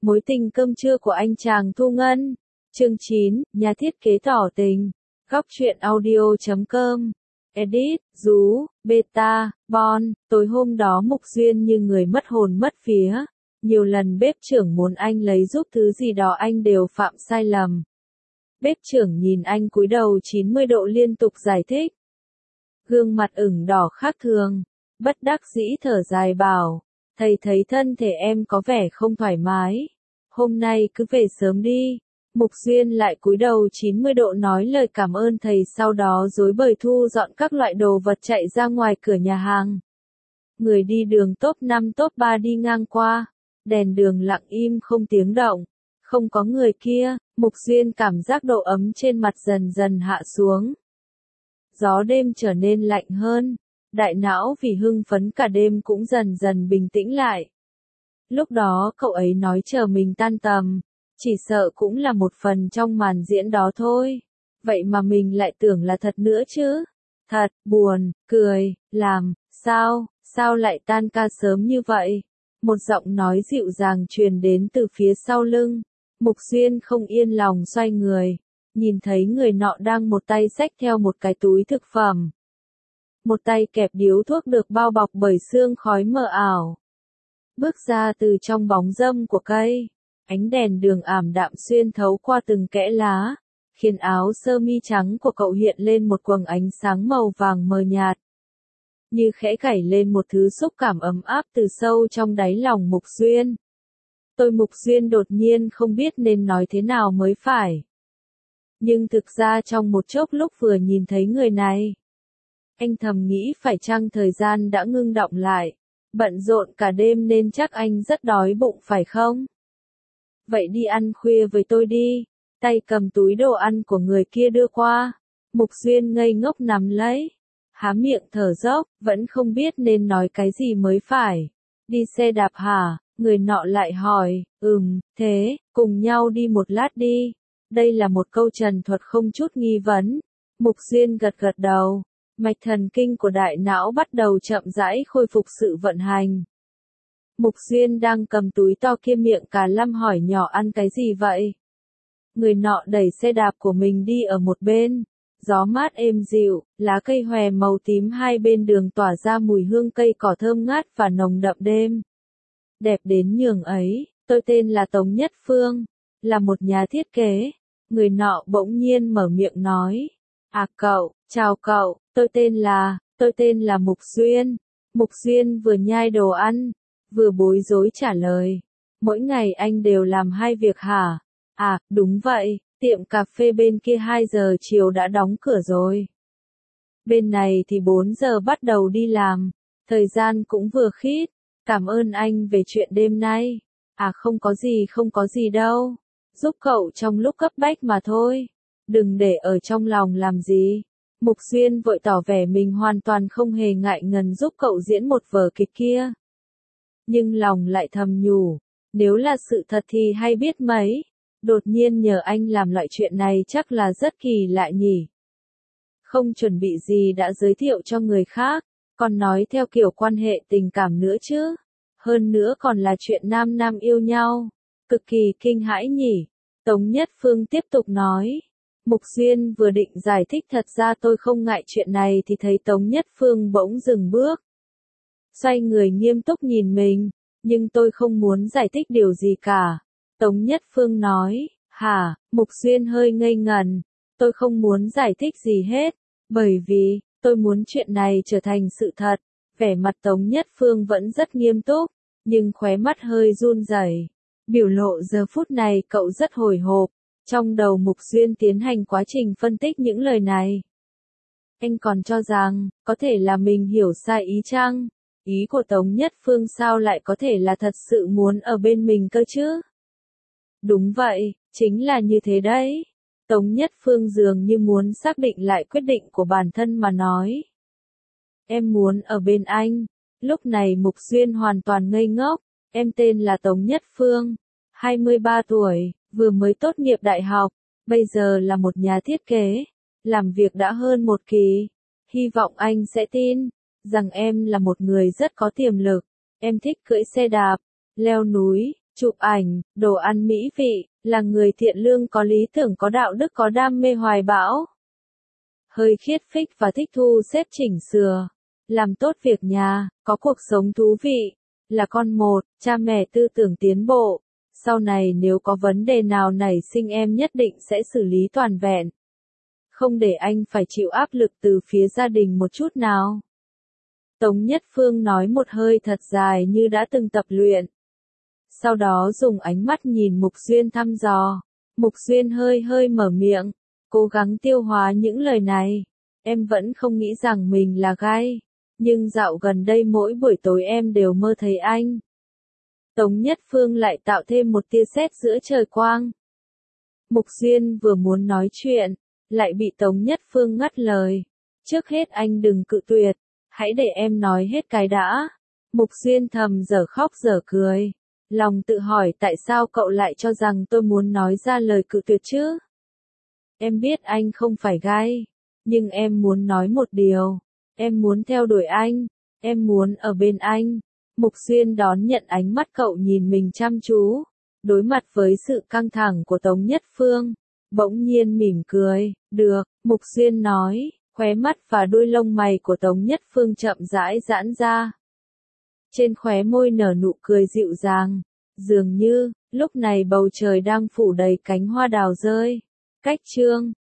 Mối tình cơm trưa của anh chàng Thu Ngân. Chương 9, nhà thiết kế tỏ tình. Góc truyện audio.com. Edit, Rú, Beta, Bon. Tối hôm đó Mục Duyên như người mất hồn mất vía. Nhiều lần bếp trưởng muốn anh lấy giúp thứ gì đó anh đều phạm sai lầm. Bếp trưởng nhìn anh cúi đầu 90 độ liên tục giải thích. Gương mặt ửng đỏ khác thường. Bất đắc dĩ thở dài bảo. Thầy thấy thân thể em có vẻ không thoải mái. Hôm nay cứ về sớm đi. Mục Duyên lại cúi đầu 90 độ nói lời cảm ơn thầy, sau đó rối bời thu dọn các loại đồ vật chạy ra ngoài cửa nhà hàng. Người đi đường top 5 top 3 đi ngang qua. Đèn đường lặng im không tiếng động. Không có người kia, Mục Duyên cảm giác độ ấm trên mặt dần dần hạ xuống. Gió đêm trở nên lạnh hơn. Đại não vì hưng phấn cả đêm cũng dần dần bình tĩnh lại. Lúc đó cậu ấy nói chờ mình tan tầm, chỉ sợ cũng là một phần trong màn diễn đó thôi. Vậy mà mình lại tưởng là thật nữa chứ. Thật, buồn, cười, sao lại tan ca sớm như vậy? Một giọng nói dịu dàng truyền đến từ phía sau lưng. Mục Duyên không yên lòng xoay người, nhìn thấy người nọ đang một tay xách theo một cái túi thực phẩm. Một tay kẹp điếu thuốc được bao bọc bởi sương khói mờ ảo. Bước ra từ trong bóng râm của cây, ánh đèn đường ảm đạm xuyên thấu qua từng kẽ lá, khiến áo sơ mi trắng của cậu hiện lên một quầng ánh sáng màu vàng mờ nhạt. Như khẽ gảy lên một thứ xúc cảm ấm áp từ sâu trong đáy lòng Mục Duyên. Mục Duyên đột nhiên không biết nên nói thế nào mới phải. Nhưng thực ra trong một chốc lúc vừa nhìn thấy người này, anh thầm nghĩ phải chăng thời gian đã ngưng đọng lại, bận rộn cả đêm nên chắc anh rất đói bụng phải không? Vậy đi ăn khuya với tôi đi, tay cầm túi đồ ăn của người kia đưa qua. Mục Duyên ngây ngốc nắm lấy, há miệng thở dốc, vẫn không biết nên nói cái gì mới phải. Đi xe đạp hả? Người nọ lại hỏi, thế, cùng nhau đi một lát đi. Đây là một câu trần thuật không chút nghi vấn. Mục Duyên gật gật đầu. Mạch thần kinh của đại não bắt đầu chậm rãi khôi phục sự vận hành. Mục Duyên đang cầm túi to kia miệng cả lăm hỏi nhỏ ăn cái gì vậy? Người nọ đẩy xe đạp của mình đi ở một bên. Gió mát êm dịu, lá cây hòe màu tím hai bên đường tỏa ra mùi hương cây cỏ thơm ngát và nồng đậm đêm. Đẹp đến nhường ấy, tôi tên là Tống Nhất Phương, là một nhà thiết kế. Người nọ bỗng nhiên mở miệng nói. À cậu, chào cậu, tôi tên là Mục Duyên. Mục Duyên vừa nhai đồ ăn, vừa bối rối trả lời. Mỗi ngày anh đều làm hai việc hả? À, đúng vậy, tiệm cà phê bên kia 2 giờ chiều đã đóng cửa rồi. Bên này thì 4 giờ bắt đầu đi làm, thời gian cũng vừa khít. Cảm ơn anh về chuyện đêm nay. À không có gì đâu. Giúp cậu trong lúc cấp bách mà thôi. Đừng để ở trong lòng làm gì. Mục Duyên vội tỏ vẻ mình hoàn toàn không hề ngại ngần giúp cậu diễn một vở kịch kia. Nhưng lòng lại thầm nhủ, nếu là sự thật thì hay biết mấy. Đột nhiên nhờ anh làm loại chuyện này chắc là rất kỳ lạ nhỉ. Không chuẩn bị gì đã giới thiệu cho người khác, còn nói theo kiểu quan hệ tình cảm nữa chứ. Hơn nữa còn là chuyện nam nam yêu nhau. Cực kỳ kinh hãi nhỉ. Tống Nhất Phương tiếp tục nói. Mục Duyên vừa định giải thích thật ra tôi không ngại chuyện này thì thấy Tống Nhất Phương bỗng dừng bước. Xoay người nghiêm túc nhìn mình, nhưng tôi không muốn giải thích điều gì cả. Tống Nhất Phương nói, hả? Mục Duyên hơi ngây ngần. Tôi không muốn giải thích gì hết, bởi vì, tôi muốn chuyện này trở thành sự thật. Vẻ mặt Tống Nhất Phương vẫn rất nghiêm túc, nhưng khóe mắt hơi run rẩy. Biểu lộ giờ phút này cậu rất hồi hộp. Trong đầu Mục Duyên tiến hành quá trình phân tích những lời này. Anh còn cho rằng, có thể là mình hiểu sai ý chăng? Ý của Tống Nhất Phương sao lại có thể là thật sự muốn ở bên mình cơ chứ? Đúng vậy, chính là như thế đấy. Tống Nhất Phương dường như muốn xác định lại quyết định của bản thân mà nói. Em muốn ở bên anh. Lúc này Mục Duyên hoàn toàn ngây ngốc. Em tên là Tống Nhất Phương, 23 tuổi, vừa mới tốt nghiệp đại học, bây giờ là một nhà thiết kế, làm việc đã hơn một kỳ. Hy vọng anh sẽ tin rằng em là một người rất có tiềm lực. Em thích cưỡi xe đạp, leo núi, chụp ảnh, đồ ăn mỹ vị, là người thiện lương có lý tưởng có đạo đức có đam mê hoài bão. Hơi khiết phích và thích thu xếp chỉnh sửa, làm tốt việc nhà, có cuộc sống thú vị, là con một, cha mẹ tư tưởng tiến bộ. Sau này nếu có vấn đề nào nảy sinh em nhất định sẽ xử lý toàn vẹn. Không để anh phải chịu áp lực từ phía gia đình một chút nào. Tống Nhất Phương nói một hơi thật dài như đã từng tập luyện. Sau đó dùng ánh mắt nhìn Mục Duyên thăm dò. Mục Duyên hơi hơi mở miệng, cố gắng tiêu hóa những lời này. Em vẫn không nghĩ rằng mình là gay, nhưng dạo gần đây mỗi buổi tối em đều mơ thấy anh. Tống Nhất Phương lại tạo thêm một tia sét giữa trời quang. Mục Duyên vừa muốn nói chuyện, lại bị Tống Nhất Phương ngắt lời. Trước hết anh đừng cự tuyệt, hãy để em nói hết cái đã. Mục Duyên thầm dở khóc dở cười. Lòng tự hỏi tại sao cậu lại cho rằng tôi muốn nói ra lời cự tuyệt chứ? Em biết anh không phải gay, nhưng em muốn nói một điều. Em muốn theo đuổi anh, em muốn ở bên anh. Mục Duyên đón nhận ánh mắt cậu nhìn mình chăm chú. Đối mặt với sự căng thẳng của Tống Nhất Phương, bỗng nhiên mỉm cười. Được, Mục Duyên nói, khóe mắt và đuôi lông mày của Tống Nhất Phương chậm rãi giãn ra. Trên khóe môi nở nụ cười dịu dàng. Dường như, lúc này bầu trời đang phủ đầy cánh hoa đào rơi. Cách chương